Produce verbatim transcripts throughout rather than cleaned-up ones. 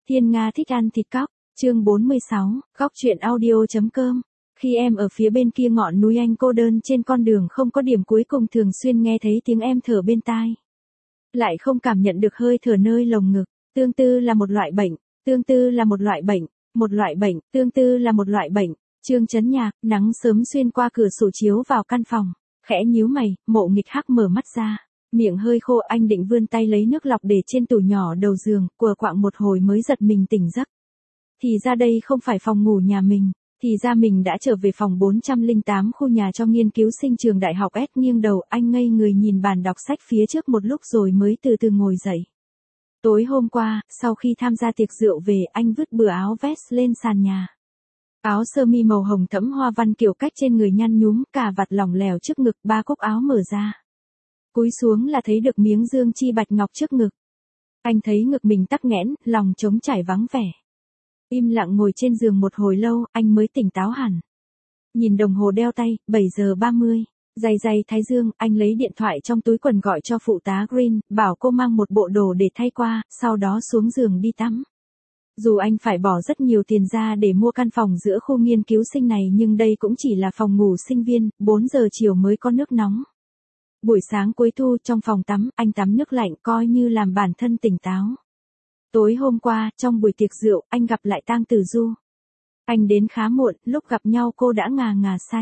Thiên Nga thích ăn thịt cóc, chương bốn mươi sáu, góc chuyện audio.com. Khi em ở phía bên kia ngọn núi anh cô đơn trên con đường không có điểm cuối cùng thường xuyên nghe thấy tiếng em thở bên tai. Lại không cảm nhận được hơi thở nơi lồng ngực, tương tư là một loại bệnh, tương tư là một loại bệnh, một loại bệnh, tương tư là một loại bệnh. Trương Chấn Nhạc, nắng sớm xuyên qua cửa sổ chiếu vào căn phòng, khẽ nhíu mày, Mộ Nghịch Hắc mở mắt ra. Miệng hơi khô, anh định vươn tay lấy nước lọc để trên tủ nhỏ đầu giường, quờ quạng một hồi mới giật mình tỉnh giấc. Thì ra đây không phải phòng ngủ nhà mình, thì ra mình đã trở về phòng bốn trăm lẻ tám khu nhà cho nghiên cứu sinh trường đại học S. Nghiêng đầu, anh ngây người nhìn bàn đọc sách phía trước một lúc rồi mới từ từ ngồi dậy. Tối hôm qua, sau khi tham gia tiệc rượu về, anh vứt bừa áo vest lên sàn nhà. Áo sơ mi màu hồng thẫm hoa văn kiểu cách trên người nhăn nhúm, cà vạt lỏng lẻo trước ngực, ba cúc áo mở ra. Cúi xuống là thấy được miếng dương chi bạch ngọc trước ngực. Anh thấy ngực mình tắc nghẽn, lòng trống trải vắng vẻ. Im lặng ngồi trên giường một hồi lâu, anh mới tỉnh táo hẳn. Nhìn đồng hồ đeo tay, bảy giờ ba mươi, day day thái dương, anh lấy điện thoại trong túi quần gọi cho phụ tá Green, bảo cô mang một bộ đồ để thay qua, sau đó xuống giường đi tắm. Dù anh phải bỏ rất nhiều tiền ra để mua căn phòng giữa khu nghiên cứu sinh này nhưng đây cũng chỉ là phòng ngủ sinh viên, bốn giờ chiều mới có nước nóng. Buổi sáng cuối thu trong phòng tắm, anh tắm nước lạnh coi như làm bản thân tỉnh táo. Tối hôm qua, trong buổi tiệc rượu, anh gặp lại Tang Tử Du. Anh đến khá muộn, lúc gặp nhau cô đã ngà ngà say.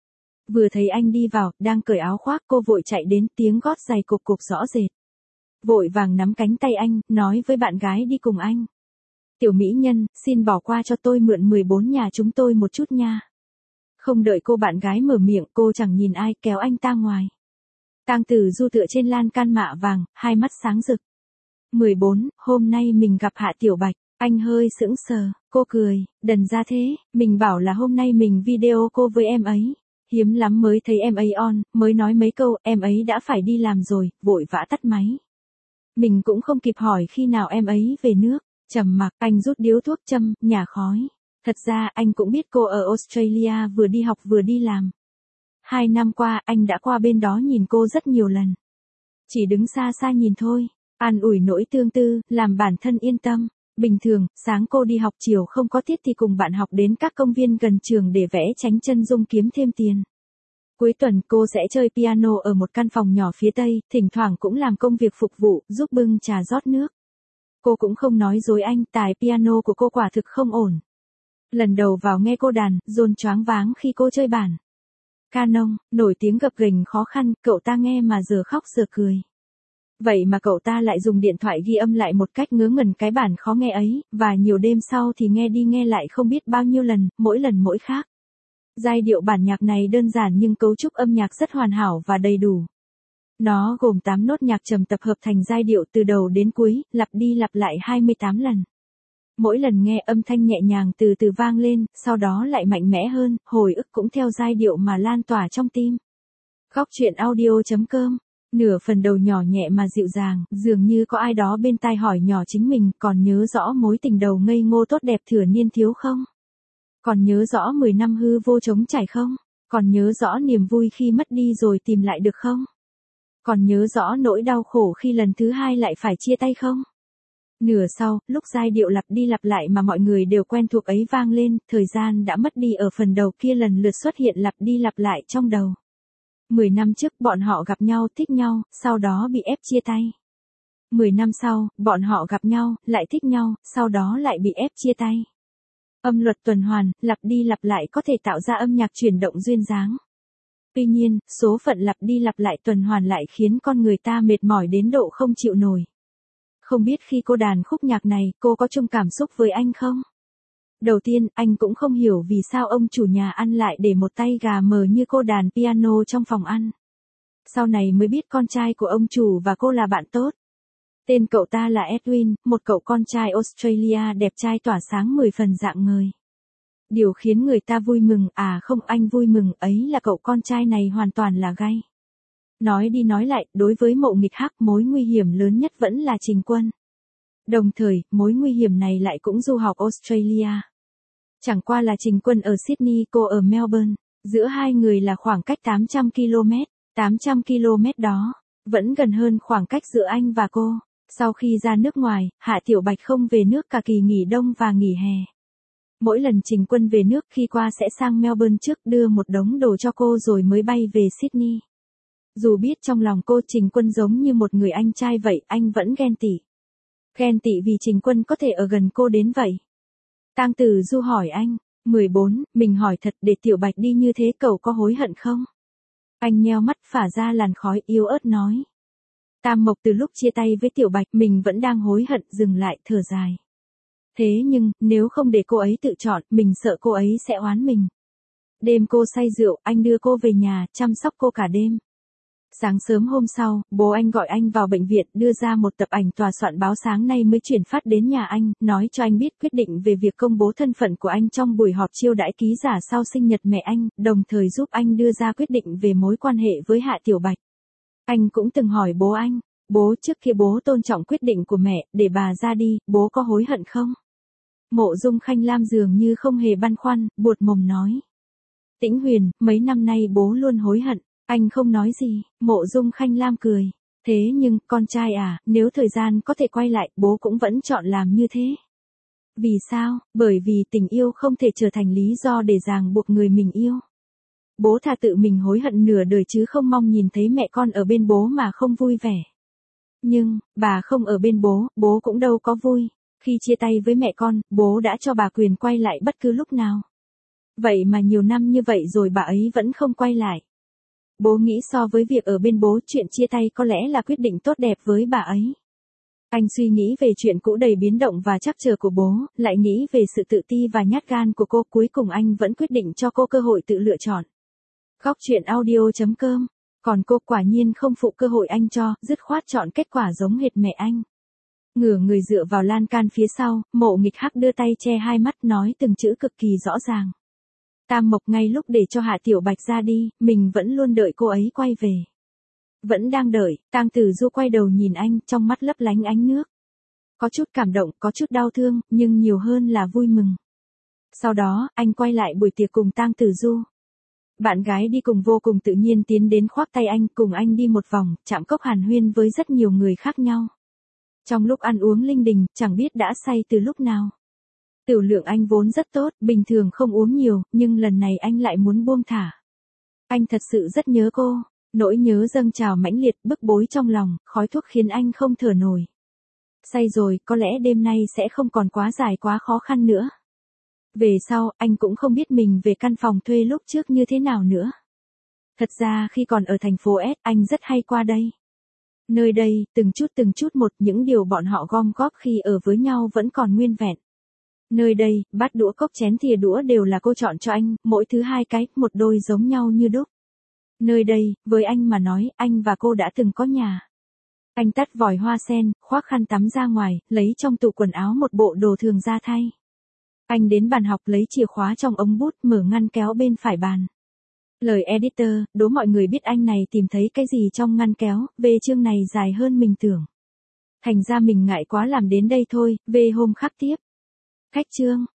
Vừa thấy anh đi vào, đang cởi áo khoác, cô vội chạy đến, tiếng gót giày cục cục rõ rệt. Vội vàng nắm cánh tay anh, nói với bạn gái đi cùng anh. Tiểu mỹ nhân, xin bỏ qua cho tôi mượn mười bốn nhà chúng tôi một chút nha. Không đợi cô bạn gái mở miệng, cô chẳng nhìn ai kéo anh ta ngoài. Tang Tử Du tựa trên lan can mạ vàng, hai mắt sáng rực. mười bốn, hôm nay mình gặp Hạ Tiểu Bạch, anh hơi sững sờ, cô cười, đần ra thế, mình bảo là hôm nay mình video cô với em ấy. Hiếm lắm mới thấy em ấy on, mới nói mấy câu, em ấy đã phải đi làm rồi, vội vã tắt máy. Mình cũng không kịp hỏi khi nào em ấy về nước, trầm mặc, anh rút điếu thuốc châm, nhả khói. Thật ra anh cũng biết cô ở Australia vừa đi học vừa đi làm. Hai năm qua anh đã qua bên đó nhìn cô rất nhiều lần. Chỉ đứng xa xa nhìn thôi, an ủi nỗi tương tư, làm bản thân yên tâm. Bình thường, sáng cô đi học chiều không có tiết thì cùng bạn học đến các công viên gần trường để vẽ tránh chân dung kiếm thêm tiền. Cuối tuần cô sẽ chơi piano ở một căn phòng nhỏ phía tây, thỉnh thoảng cũng làm công việc phục vụ, giúp bưng trà rót nước. Cô cũng không nói dối anh, tài piano của cô quả thực không ổn. Lần đầu vào nghe cô đàn, John choáng váng khi cô chơi bản canon, nổi tiếng gập ghềnh khó khăn, cậu ta nghe mà giờ khóc giờ cười. Vậy mà cậu ta lại dùng điện thoại ghi âm lại một cách ngớ ngẩn cái bản khó nghe ấy, và nhiều đêm sau thì nghe đi nghe lại không biết bao nhiêu lần, mỗi lần mỗi khác. Giai điệu bản nhạc này đơn giản nhưng cấu trúc âm nhạc rất hoàn hảo và đầy đủ. Nó gồm tám nốt nhạc trầm tập hợp thành giai điệu từ đầu đến cuối, lặp đi lặp lại hai mươi tám lần. Mỗi lần nghe âm thanh nhẹ nhàng từ từ vang lên, sau đó lại mạnh mẽ hơn, hồi ức cũng theo giai điệu mà lan tỏa trong tim. Góc chuyện audio.com. Nửa phần đầu nhỏ nhẹ mà dịu dàng, dường như có ai đó bên tai hỏi nhỏ chính mình, còn nhớ rõ mối tình đầu ngây ngô tốt đẹp thừa niên thiếu không? Còn nhớ rõ mười năm hư vô trống trải không? Còn nhớ rõ niềm vui khi mất đi rồi tìm lại được không? Còn nhớ rõ nỗi đau khổ khi lần thứ hai lại phải chia tay không? Nửa sau, lúc giai điệu lặp đi lặp lại mà mọi người đều quen thuộc ấy vang lên, thời gian đã mất đi ở phần đầu kia lần lượt xuất hiện lặp đi lặp lại trong đầu. Mười năm trước bọn họ gặp nhau, thích nhau, sau đó bị ép chia tay. Mười năm sau, bọn họ gặp nhau, lại thích nhau, sau đó lại bị ép chia tay. Âm luật tuần hoàn, lặp đi lặp lại có thể tạo ra âm nhạc chuyển động duyên dáng. Tuy nhiên, số phận lặp đi lặp lại tuần hoàn lại khiến con người ta mệt mỏi đến độ không chịu nổi. Không biết khi cô đàn khúc nhạc này, cô có chung cảm xúc với anh không? Đầu tiên, anh cũng không hiểu vì sao ông chủ nhà ăn lại để một tay gà mờ như cô đàn piano trong phòng ăn. Sau này mới biết con trai của ông chủ và cô là bạn tốt. Tên cậu ta là Edwin, một cậu con trai Australia đẹp trai tỏa sáng mười phần dạng ngời. Điều khiến người ta vui mừng, à không anh vui mừng ấy là cậu con trai này hoàn toàn là gay. Nói đi nói lại, đối với Mộ Nghịch Hắc mối nguy hiểm lớn nhất vẫn là Trình Quân. Đồng thời, mối nguy hiểm này lại cũng du học Australia. Chẳng qua là Trình Quân ở Sydney, cô ở Melbourne. Giữa hai người là khoảng cách tám trăm ki lô mét. tám trăm ki lô mét đó, vẫn gần hơn khoảng cách giữa anh và cô. Sau khi ra nước ngoài, Hạ Tiểu Bạch không về nước cả kỳ nghỉ đông và nghỉ hè. Mỗi lần Trình Quân về nước khi qua sẽ sang Melbourne trước đưa một đống đồ cho cô rồi mới bay về Sydney. Dù biết trong lòng cô Trình Quân giống như một người anh trai vậy, anh vẫn ghen tị. Ghen tị vì Trình Quân có thể ở gần cô đến vậy. Tang Tử Du hỏi anh, mười bốn, mình hỏi thật, để Tiểu Bạch đi như thế cậu có hối hận không? Anh nheo mắt phả ra làn khói yếu ớt nói. Tam Mộc từ lúc chia tay với Tiểu Bạch mình vẫn đang hối hận, dừng lại thở dài. Thế nhưng, nếu không để cô ấy tự chọn, mình sợ cô ấy sẽ oán mình. Đêm cô say rượu, anh đưa cô về nhà, chăm sóc cô cả đêm. Sáng sớm hôm sau, bố anh gọi anh vào bệnh viện, đưa ra một tập ảnh tòa soạn báo sáng nay mới chuyển phát đến nhà anh, nói cho anh biết quyết định về việc công bố thân phận của anh trong buổi họp chiêu đãi ký giả sau sinh nhật mẹ anh, đồng thời giúp anh đưa ra quyết định về mối quan hệ với Hạ Tiểu Bạch. Anh cũng từng hỏi bố anh, bố trước kia bố tôn trọng quyết định của mẹ, để bà ra đi, bố có hối hận không? Mộ Dung Khanh Lam dường như không hề băn khoăn, buột mồm nói. Tĩnh Huyền, mấy năm nay bố luôn hối hận. Anh không nói gì, Mộ Dung Khanh Lam cười. Thế nhưng, con trai à, nếu thời gian có thể quay lại, bố cũng vẫn chọn làm như thế. Vì sao? Bởi vì tình yêu không thể trở thành lý do để ràng buộc người mình yêu. Bố thà tự mình hối hận nửa đời chứ không mong nhìn thấy mẹ con ở bên bố mà không vui vẻ. Nhưng, bà không ở bên bố, bố cũng đâu có vui. Khi chia tay với mẹ con, bố đã cho bà quyền quay lại bất cứ lúc nào. Vậy mà nhiều năm như vậy rồi bà ấy vẫn không quay lại. Bố nghĩ so với việc ở bên bố, chuyện chia tay có lẽ là quyết định tốt đẹp với bà ấy. Anh suy nghĩ về chuyện cũ đầy biến động và trắc trở của bố, lại nghĩ về sự tự ti và nhát gan của cô, cuối cùng anh vẫn quyết định cho cô cơ hội tự lựa chọn. Góc truyện audio chấm com. Còn cô quả nhiên không phụ cơ hội anh cho, dứt khoát chọn kết quả giống hệt mẹ anh. Ngửa người dựa vào lan can phía sau, Mộ Nghịch Hắc đưa tay che hai mắt nói từng chữ cực kỳ rõ ràng. Tam Mộc, ngay lúc để cho Hạ Tiểu Bạch ra đi, mình vẫn luôn đợi cô ấy quay về. Vẫn đang đợi, Tang Tử Du quay đầu nhìn anh, trong mắt lấp lánh ánh nước. Có chút cảm động, có chút đau thương, nhưng nhiều hơn là vui mừng. Sau đó, anh quay lại buổi tiệc cùng Tang Tử Du. Bạn gái đi cùng vô cùng tự nhiên tiến đến khoác tay anh, cùng anh đi một vòng, chạm cốc hàn huyên với rất nhiều người khác nhau. Trong lúc ăn uống linh đình, chẳng biết đã say từ lúc nào. Tiểu lượng anh vốn rất tốt, bình thường không uống nhiều, nhưng lần này anh lại muốn buông thả. Anh thật sự rất nhớ cô, nỗi nhớ dâng trào mãnh liệt, bức bối trong lòng, khói thuốc khiến anh không thở nổi. Say rồi, có lẽ đêm nay sẽ không còn quá dài quá khó khăn nữa. Về sau, anh cũng không biết mình về căn phòng thuê lúc trước như thế nào nữa. Thật ra khi còn ở thành phố S, anh rất hay qua đây. Nơi đây, từng chút từng chút một, những điều bọn họ gom góp khi ở với nhau vẫn còn nguyên vẹn. Nơi đây, bát đũa cốc chén thìa đũa đều là cô chọn cho anh, mỗi thứ hai cái, một đôi giống nhau như đúc. Nơi đây, với anh mà nói, anh và cô đã từng có nhà. Anh tắt vòi hoa sen, khoác khăn tắm ra ngoài, lấy trong tủ quần áo một bộ đồ thường ra thay. Anh đến bàn học lấy chìa khóa trong ống bút, mở ngăn kéo bên phải bàn. Lời editor, đố mọi người biết anh này tìm thấy cái gì trong ngăn kéo, về chương này dài hơn mình tưởng. Thành ra mình ngại quá làm đến đây thôi, về hôm khác tiếp. Khách chương.